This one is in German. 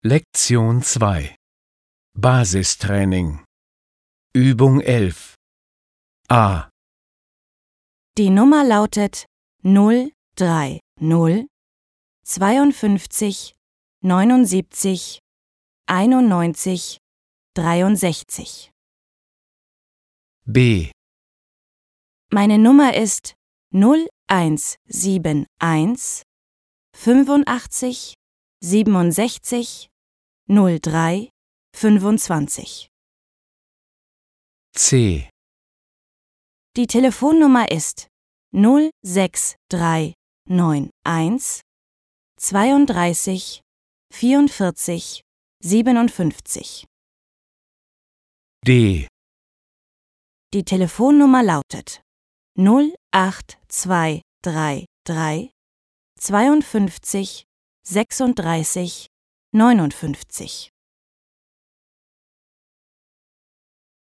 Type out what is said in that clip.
Lektion 2 Basistraining Übung 11 A. Die Nummer lautet 030 52 79 91 63. B. Meine Nummer ist 0171 85 67 03 25. C. Die Telefonnummer ist 06391 32 44 57. D. Die Telefonnummer lautet 08233 52 36 59.